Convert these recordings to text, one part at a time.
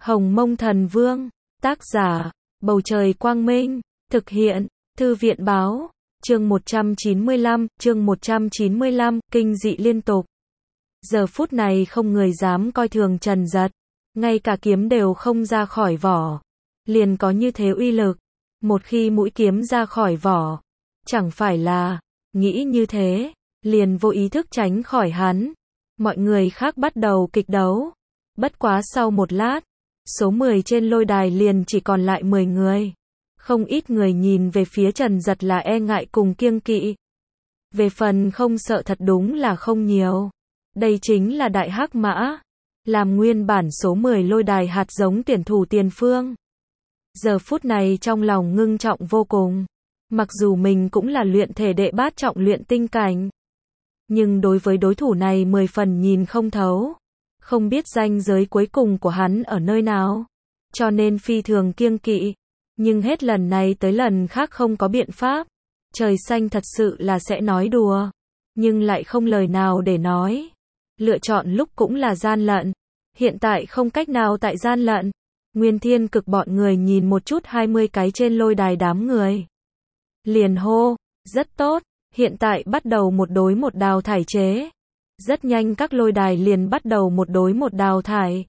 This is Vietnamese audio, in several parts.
Hồng Mông Thần Vương, tác giả, Bầu Trời Quang Minh, thực hiện, Thư viện Báo, chương 195, kinh dị liên tục. Giờ phút này không người dám coi thường Trần Dật, ngay cả kiếm đều không ra khỏi vỏ, liền có như thế uy lực. Một khi mũi kiếm ra khỏi vỏ, chẳng phải là, nghĩ như thế, liền vô ý thức tránh khỏi hắn. Mọi người khác bắt đầu kịch đấu. Bất quá sau một lát, số 10 trên lôi đài liền chỉ còn lại 10 người. Không ít người nhìn về phía Trần Dật là e ngại cùng kiêng kỵ. Về phần không sợ thật đúng là không nhiều. Đây chính là Đại Hắc Mã, làm nguyên bản số 10 lôi đài hạt giống tuyển thủ tiền phương. Giờ phút này trong lòng ngưng trọng vô cùng. Mặc dù mình cũng là luyện thể đệ bát trọng luyện tinh cảnh, nhưng đối với đối thủ này 10 phần nhìn không thấu. Không biết ranh giới cuối cùng của hắn ở nơi nào, cho nên phi thường kiêng kỵ. Nhưng hết lần này tới lần khác không có biện pháp. Trời xanh thật sự là sẽ nói đùa, nhưng lại không lời nào để nói. Lựa chọn lúc cũng là gian lận, hiện tại không cách nào tại gian lận. Nguyên Thiên Cực bọn người nhìn một chút 20 cái trên lôi đài đám người, liền hô, rất tốt, hiện tại bắt đầu một đối một đào thải chế. Rất nhanh các lôi đài liền bắt đầu một đối một đào thải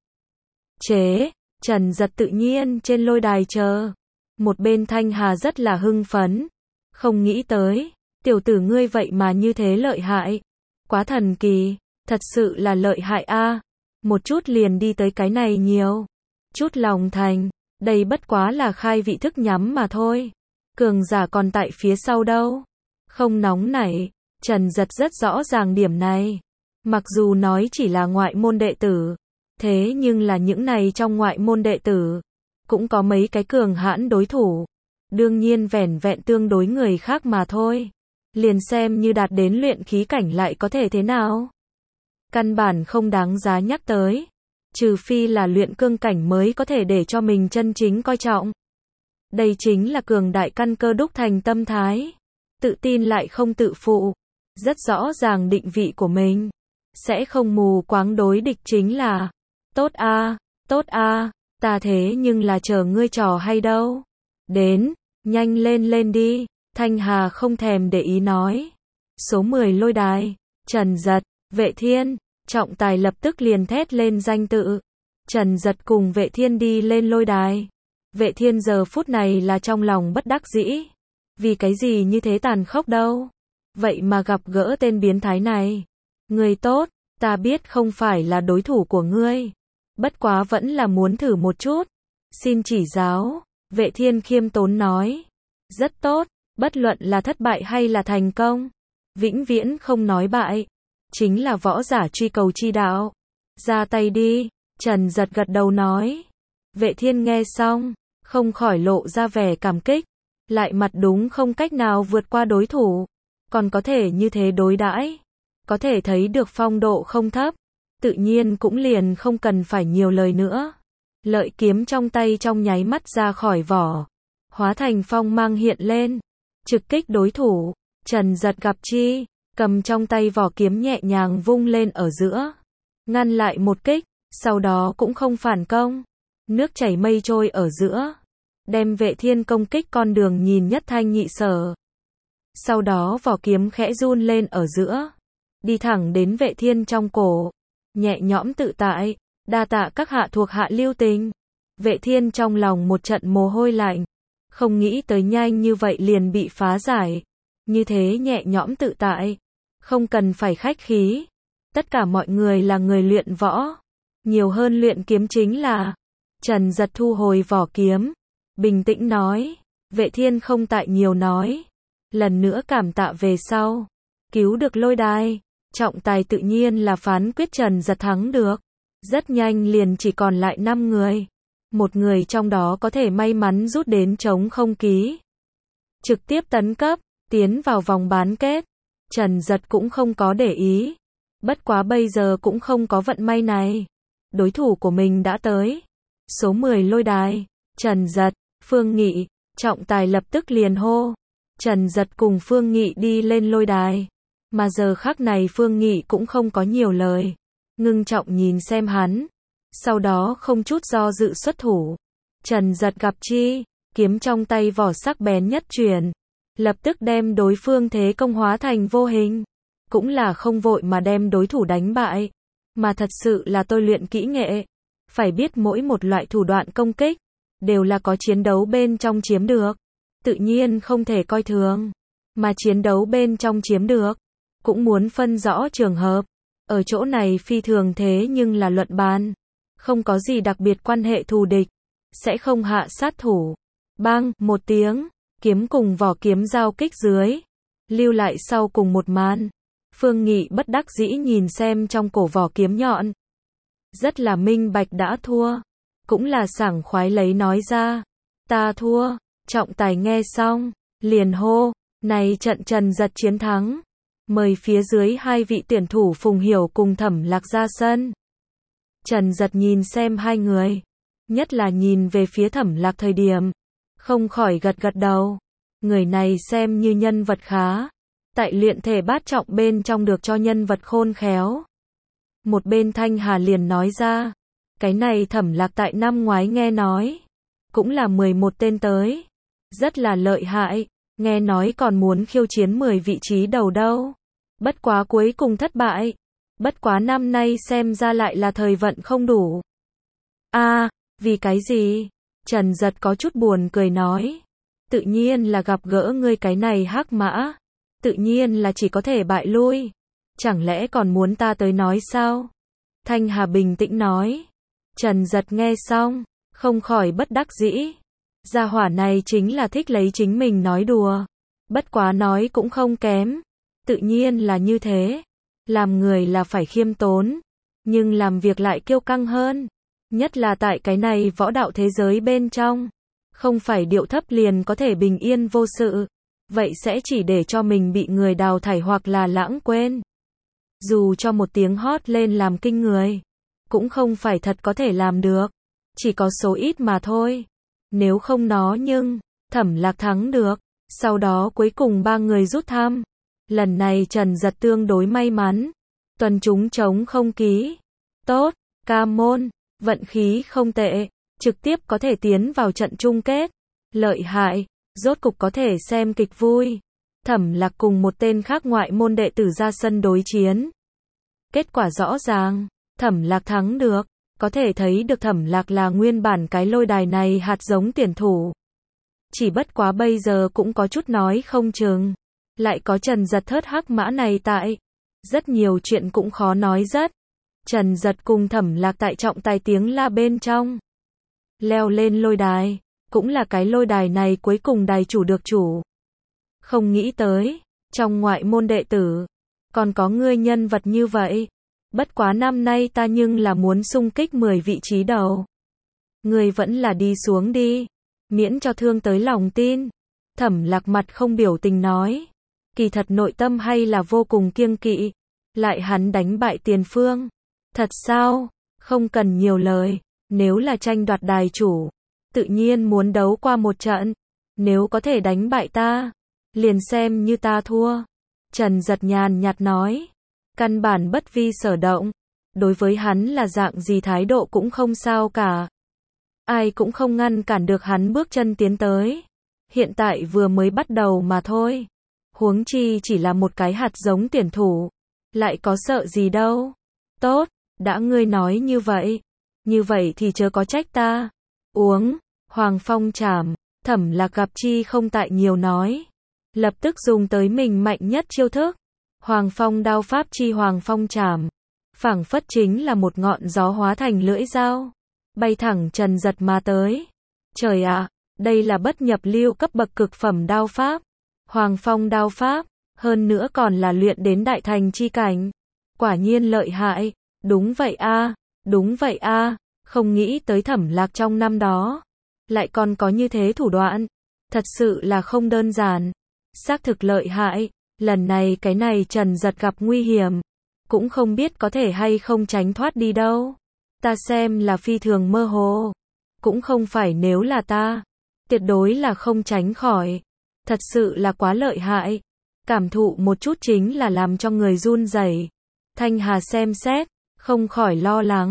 chế. Trần Dật tự nhiên trên lôi đài chờ. Một bên Thanh Hà rất là hưng phấn. Không nghĩ tới, tiểu tử ngươi vậy mà như thế lợi hại. Quá thần kỳ, thật sự là lợi hại a. Một chút liền đi tới cái này nhiều. Chút lòng thành, đây bất quá là khai vị thức nhắm mà thôi. Cường giả còn tại phía sau đâu. Không nóng nảy, Trần Dật rất rõ ràng điểm này. Mặc dù nói chỉ là ngoại môn đệ tử, thế nhưng là những này trong ngoại môn đệ tử, cũng có mấy cái cường hãn đối thủ. Đương nhiên vẻn vẹn tương đối người khác mà thôi. Liền xem như đạt đến luyện khí cảnh lại có thể thế nào. Căn bản không đáng giá nhắc tới. Trừ phi là luyện cương cảnh mới có thể để cho mình chân chính coi trọng. Đây chính là cường đại căn cơ đúc thành tâm thái. Tự tin lại không tự phụ. Rất rõ ràng định vị của mình. Sẽ không mù quáng đối địch chính là. Tốt a, ta thế nhưng là chờ ngươi trò hay đâu. Đến, nhanh lên đi. Thanh Hà không thèm để ý nói. Số 10 lôi đài, Trần Dật, Vệ Thiên, trọng tài lập tức liền thét lên danh tự. Trần Dật cùng Vệ Thiên đi lên lôi đài. Vệ Thiên giờ phút này là trong lòng bất đắc dĩ. Vì cái gì như thế tàn khốc đâu. Vậy mà gặp gỡ tên biến thái này. Người tốt, ta biết không phải là đối thủ của ngươi. Bất quá vẫn là muốn thử một chút. Xin chỉ giáo, Vệ Thiên khiêm tốn nói. Rất tốt, bất luận là thất bại hay là thành công. Vĩnh viễn không nói bại. Chính là võ giả truy cầu chi đạo. Ra tay đi, Trần Dật gật đầu nói. Vệ Thiên nghe xong, không khỏi lộ ra vẻ cảm kích. Lại mặt đúng không cách nào vượt qua đối thủ. Còn có thể như thế đối đãi, có thể thấy được phong độ không thấp. Tự nhiên cũng liền không cần phải nhiều lời nữa. Lợi kiếm trong tay trong nháy mắt ra khỏi vỏ, hóa thành phong mang hiện lên, trực kích đối thủ. Trần Dật gặp chi, cầm trong tay vỏ kiếm nhẹ nhàng vung lên ở giữa, ngăn lại một kích, sau đó cũng không phản công. Nước chảy mây trôi ở giữa, đem Vệ Thiên công kích con đường nhìn nhất thanh nhị sở. Sau đó vỏ kiếm khẽ run lên ở giữa, đi thẳng đến Vệ Thiên trong cổ, nhẹ nhõm tự tại, đa tạ các hạ thuộc hạ lưu tình. Vệ Thiên trong lòng một trận mồ hôi lạnh, không nghĩ tới nhanh như vậy liền bị phá giải, như thế nhẹ nhõm tự tại, không cần phải khách khí. Tất cả mọi người là người luyện võ, nhiều hơn luyện kiếm chính là. Trần Dật thu hồi vỏ kiếm, bình tĩnh nói. Vệ Thiên không tại nhiều nói, lần nữa cảm tạ về sau, cứu được lôi đài. Trọng tài tự nhiên là phán quyết Trần Dật thắng được. Rất nhanh liền chỉ còn lại 5 người. Một người trong đó có thể may mắn rút đến trống không ký, trực tiếp tấn cấp, tiến vào vòng bán kết. Trần Dật cũng không có để ý. Bất quá bây giờ cũng không có vận may này. Đối thủ của mình đã tới. Số 10 lôi đài, Trần Dật, Phương Nghị, trọng tài lập tức liền hô. Trần Dật cùng Phương Nghị đi lên lôi đài. Mà giờ khắc này Phương Nghị cũng không có nhiều lời. Ngưng trọng nhìn xem hắn. sau đó không chút do dự xuất thủ. Trần Giật gặp chi, kiếm trong tay vỏ sắc bén nhất chuyển, lập tức đem đối phương thế công hóa thành vô hình. Cũng là không vội mà đem đối thủ đánh bại, mà thật sự là tôi luyện kỹ nghệ. Phải biết mỗi một loại thủ đoạn công kích, đều là có chiến đấu bên trong chiếm được. Tự nhiên không thể coi thường, mà chiến đấu bên trong chiếm được, cũng muốn phân rõ trường hợp. Ở chỗ này phi thường thế nhưng là luận bàn. Không có gì đặc biệt quan hệ thù địch, sẽ không hạ sát thủ. Bang, một tiếng, kiếm cùng vỏ kiếm giao kích dưới, lưu lại sau cùng một màn. Phương Nghị bất đắc dĩ nhìn xem trong cổ vỏ kiếm nhọn. Rất là minh bạch đã thua. Cũng là sảng khoái lấy nói ra. Ta thua. Trọng tài nghe xong, liền hô. Này trận Trần Giật chiến thắng. Mời phía dưới hai vị tuyển thủ Phùng Hiểu cùng Thẩm Lạc ra sân. Trần Giật nhìn xem hai người. Nhất là nhìn về phía Thẩm Lạc thời điểm. Không khỏi gật gật đầu. Người này xem như nhân vật khá. Tại luyện thể bát trọng bên trong được cho nhân vật khôn khéo. Một bên Thanh Hà liền nói ra. Cái này Thẩm Lạc tại năm ngoái nghe nói. Cũng là 11 tên tới. Rất là lợi hại. Nghe nói còn muốn khiêu chiến 10 vị trí đầu đâu. Bất quá cuối cùng thất bại. Bất quá năm nay xem ra lại là thời vận không đủ. Vì cái gì? Trần Giật có chút buồn cười nói. Tự nhiên là gặp gỡ ngươi cái này hắc mã. Tự nhiên là chỉ có thể bại lui. Chẳng lẽ còn muốn ta tới nói sao? Thanh Hà bình tĩnh nói. Trần Giật nghe xong, không khỏi bất đắc dĩ. Gia hỏa này chính là thích lấy chính mình nói đùa. Bất quá nói cũng không kém. Tự nhiên là như thế. Làm người là phải khiêm tốn. Nhưng làm việc lại kiêu căng hơn. Nhất là tại cái này võ đạo thế giới bên trong. Không phải điệu thấp liền có thể bình yên vô sự. Vậy sẽ chỉ để cho mình bị người đào thải hoặc là lãng quên. Dù cho một tiếng hót lên làm kinh người, cũng không phải thật có thể làm được. Chỉ có số ít mà thôi. Nếu không nó nhưng, Thẩm Lạc thắng được. Sau đó cuối cùng ba người rút thăm. Lần này Trần Giật tương đối may mắn. Tuần chúng chống không ký. Tốt, ca môn, vận khí không tệ. Trực tiếp có thể tiến vào trận chung kết. Lợi hại, rốt cục có thể xem kịch vui. Thẩm Lạc cùng một tên khác ngoại môn đệ tử ra sân đối chiến. Kết quả rõ ràng, Thẩm Lạc thắng được. Có thể thấy được Thẩm Lạc là nguyên bản cái lôi đài này hạt giống tuyển thủ. Chỉ bất quá bây giờ cũng có chút nói không chừng. Lại có Trần Giật thớt hắc mã này tại. Rất nhiều chuyện cũng khó nói rất. Trần Giật cùng Thẩm Lạc tại trọng tài tiếng la bên trong. Leo lên lôi đài. Cũng là cái lôi đài này cuối cùng đài chủ được chủ. Không nghĩ tới, trong ngoại môn đệ tử, còn có ngươi nhân vật như vậy. Bất quá năm nay ta nhưng là muốn xung kích 10 vị trí đầu. Ngươi vẫn là đi xuống đi. Miễn cho thương tới lòng tin. Thẩm Lạc mặt không biểu tình nói. Kỳ thật nội tâm hay là vô cùng kiêng kỵ. Lại hắn đánh bại Tiền Phương. Thật sao? Không cần nhiều lời. Nếu là tranh đoạt đài chủ, tự nhiên muốn đấu qua một trận. Nếu có thể đánh bại ta, liền xem như ta thua. Trần Giật nhàn nhạt nói. Căn bản bất vi sở động. Đối với hắn là dạng gì thái độ cũng không sao cả. Ai cũng không ngăn cản được hắn bước chân tiến tới. Hiện tại vừa mới bắt đầu mà thôi. Huống chi chỉ là một cái hạt giống tuyển thủ. Lại có sợ gì đâu. Tốt, đã ngươi nói như vậy. Như vậy thì chớ có trách ta. Uống, Hoàng Phong trảm. Thẩm Lạc gặp chi không tại nhiều nói. Lập tức dùng tới mình mạnh nhất chiêu thức. Hoàng Phong đao pháp chi Hoàng Phong trảm. Phảng phất chính là một ngọn gió hóa thành lưỡi dao. Bay thẳng Trần Giật mà tới. Trời ạ, đây là bất nhập lưu cấp bậc cực phẩm đao pháp. Hoàng Phong đao pháp, hơn nữa còn là luyện đến đại thành chi cảnh. Quả nhiên lợi hại. Đúng vậy a, đúng vậy a, không nghĩ tới Thẩm Lạc trong năm đó. Lại còn có như thế thủ đoạn. Thật sự là không đơn giản. Xác thực lợi hại. Lần này cái này Trần Giật gặp nguy hiểm. Cũng không biết có thể hay không tránh thoát đi đâu. Ta xem là phi thường mơ hồ. Cũng không phải nếu là ta. Tuyệt đối là không tránh khỏi. Thật sự là quá lợi hại. Cảm thụ một chút chính là làm cho người run rẩy. Thanh Hà xem xét, không khỏi lo lắng.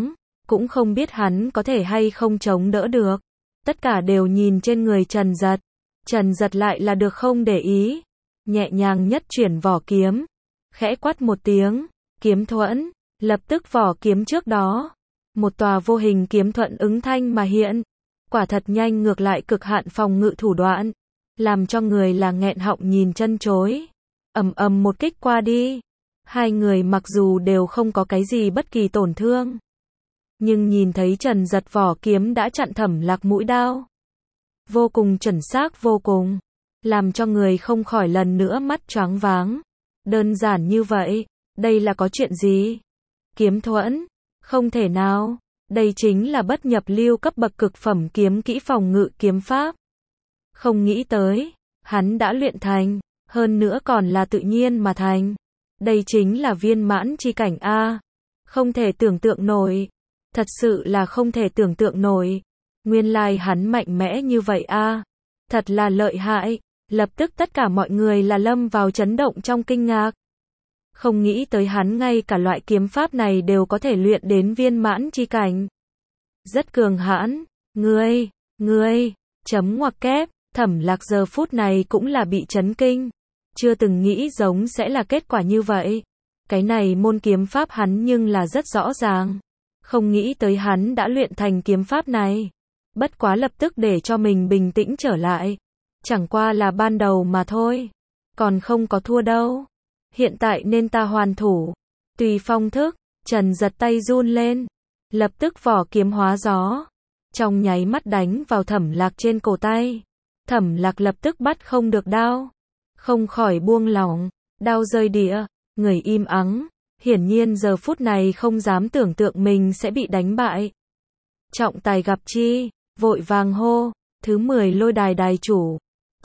cũng không biết hắn có thể hay không chống đỡ được. Tất cả đều nhìn trên người Trần Giật. Trần Giật lại là được không để ý, nhẹ nhàng nhất chuyển vỏ kiếm, khẽ quát một tiếng, kiếm thuẫn, lập tức vỏ kiếm trước đó, một tòa vô hình kiếm thuẫn ứng thanh mà hiện, quả thật nhanh ngược lại cực hạn phòng ngự thủ đoạn, làm cho người là nghẹn họng nhìn chân chối. Ầm ầm một kích qua đi, hai người mặc dù đều không có cái gì bất kỳ tổn thương, nhưng nhìn thấy Trần Giật vỏ kiếm đã chặn Thẩm Lạc mũi đao, vô cùng chuẩn xác vô cùng, làm cho người không khỏi lần nữa mắt choáng váng. Đơn giản như vậy, đây là có chuyện gì? Kiếm thuẫn? Không thể nào, đây chính là bất nhập lưu cấp bậc cực phẩm kiếm kỹ phòng ngự kiếm pháp. Không nghĩ tới, hắn đã luyện thành, hơn nữa còn là tự nhiên mà thành. Đây chính là viên mãn chi cảnh A. Không thể tưởng tượng nổi, thật sự là không thể tưởng tượng nổi. Nguyên lai hắn mạnh mẽ như vậy A. Thật là lợi hại, lập tức tất cả mọi người là lâm vào chấn động trong kinh ngạc. Không nghĩ tới hắn ngay cả loại kiếm pháp này đều có thể luyện đến viên mãn chi cảnh. Rất cường hãn, ngươi, chấm ngoặc kép, Thẩm Lạc giờ phút này cũng là bị chấn kinh. Chưa từng nghĩ giống sẽ là kết quả như vậy. Cái này môn kiếm pháp hắn nhưng là rất rõ ràng. Không nghĩ tới hắn đã luyện thành kiếm pháp này. Bất quá lập tức để cho mình bình tĩnh trở lại. Chẳng qua là ban đầu mà thôi. Còn không có thua đâu. Hiện tại nên ta hoàn thủ. Tùy phong thức, Trần Giật tay run lên. Lập tức vỏ kiếm hóa gió. Trong nháy mắt đánh vào Thẩm Lạc trên cổ tay. Thẩm Lạc lập tức bắt không được đao. Không khỏi buông lỏng. Đao rơi đĩa. Người im ắng. Hiển nhiên giờ phút này không dám tưởng tượng mình sẽ bị đánh bại. Trọng tài gặp chi, vội vàng hô. Thứ 10 lôi đài đài chủ.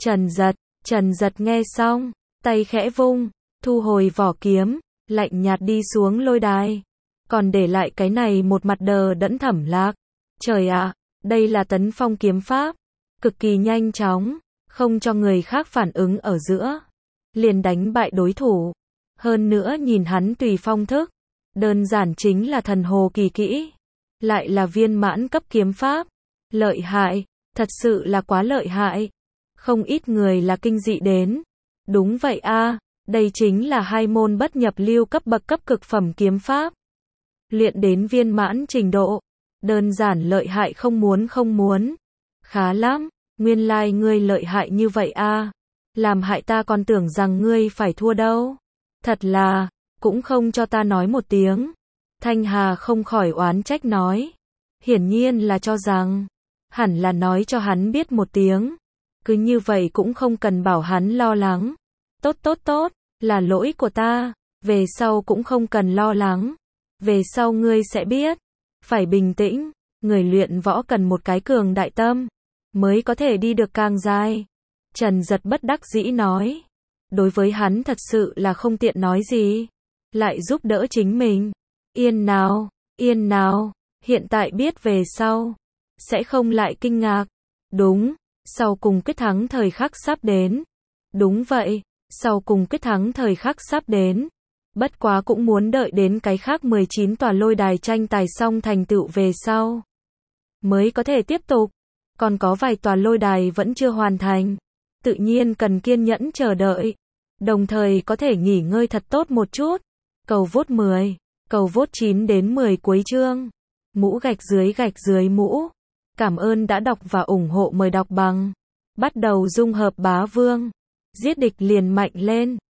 Trần Giật nghe xong. Tay khẽ vung. Thu hồi vỏ kiếm. Lạnh nhạt đi xuống lôi đài. Còn để lại cái này một mặt đờ đẫn Thẩm Lạc. Trời ạ, đây là tấn phong kiếm pháp. Cực kỳ nhanh chóng. Không cho người khác phản ứng ở giữa. Liền đánh bại đối thủ. Hơn nữa nhìn hắn tùy phong thức. Đơn giản chính là thần hồ kỳ kỹ. Lại là viên mãn cấp kiếm pháp. Lợi hại. Thật sự là quá lợi hại. Không ít người là kinh dị đến. Đúng vậy a, đây chính là hai môn bất nhập lưu cấp bậc cấp cực phẩm kiếm pháp. Luyện đến viên mãn trình độ. Đơn giản lợi hại không muốn. Khá lắm, nguyên lai ngươi lợi hại như vậy a. Làm hại ta còn tưởng rằng ngươi phải thua đâu. Thật là, cũng không cho ta nói một tiếng. Thanh Hà không khỏi oán trách nói. Hiển nhiên là cho rằng, hẳn là nói cho hắn biết một tiếng. Cứ như vậy cũng không cần bảo hắn lo lắng. Tốt, là lỗi của ta. Về sau cũng không cần lo lắng. Về sau ngươi sẽ biết. Phải bình tĩnh. Người luyện võ cần một cái cường đại tâm. Mới có thể đi được càng dài. Trần Giật bất đắc dĩ nói. Đối với hắn thật sự là không tiện nói gì. Lại giúp đỡ chính mình. Yên nào. Hiện tại biết về sau. Sẽ không lại kinh ngạc. Đúng. Sau cùng quyết thắng thời khắc sắp đến. Đúng vậy. Sau cùng quyết thắng thời khắc sắp đến. Bất quá cũng muốn đợi đến cái khác 19 tòa lôi đài tranh tài xong thành tựu về sau. Mới có thể tiếp tục. Còn có vài tòa lôi đài vẫn chưa hoàn thành. Tự nhiên cần kiên nhẫn chờ đợi. Đồng thời có thể nghỉ ngơi thật tốt một chút. Cầu vote 10. Cầu vote 9 đến 10 cuối chương. Mũ gạch dưới mũ. Cảm ơn đã đọc và ủng hộ, mời đọc bằng. Bắt đầu dung hợp bá vương. Giết địch liền mạnh lên.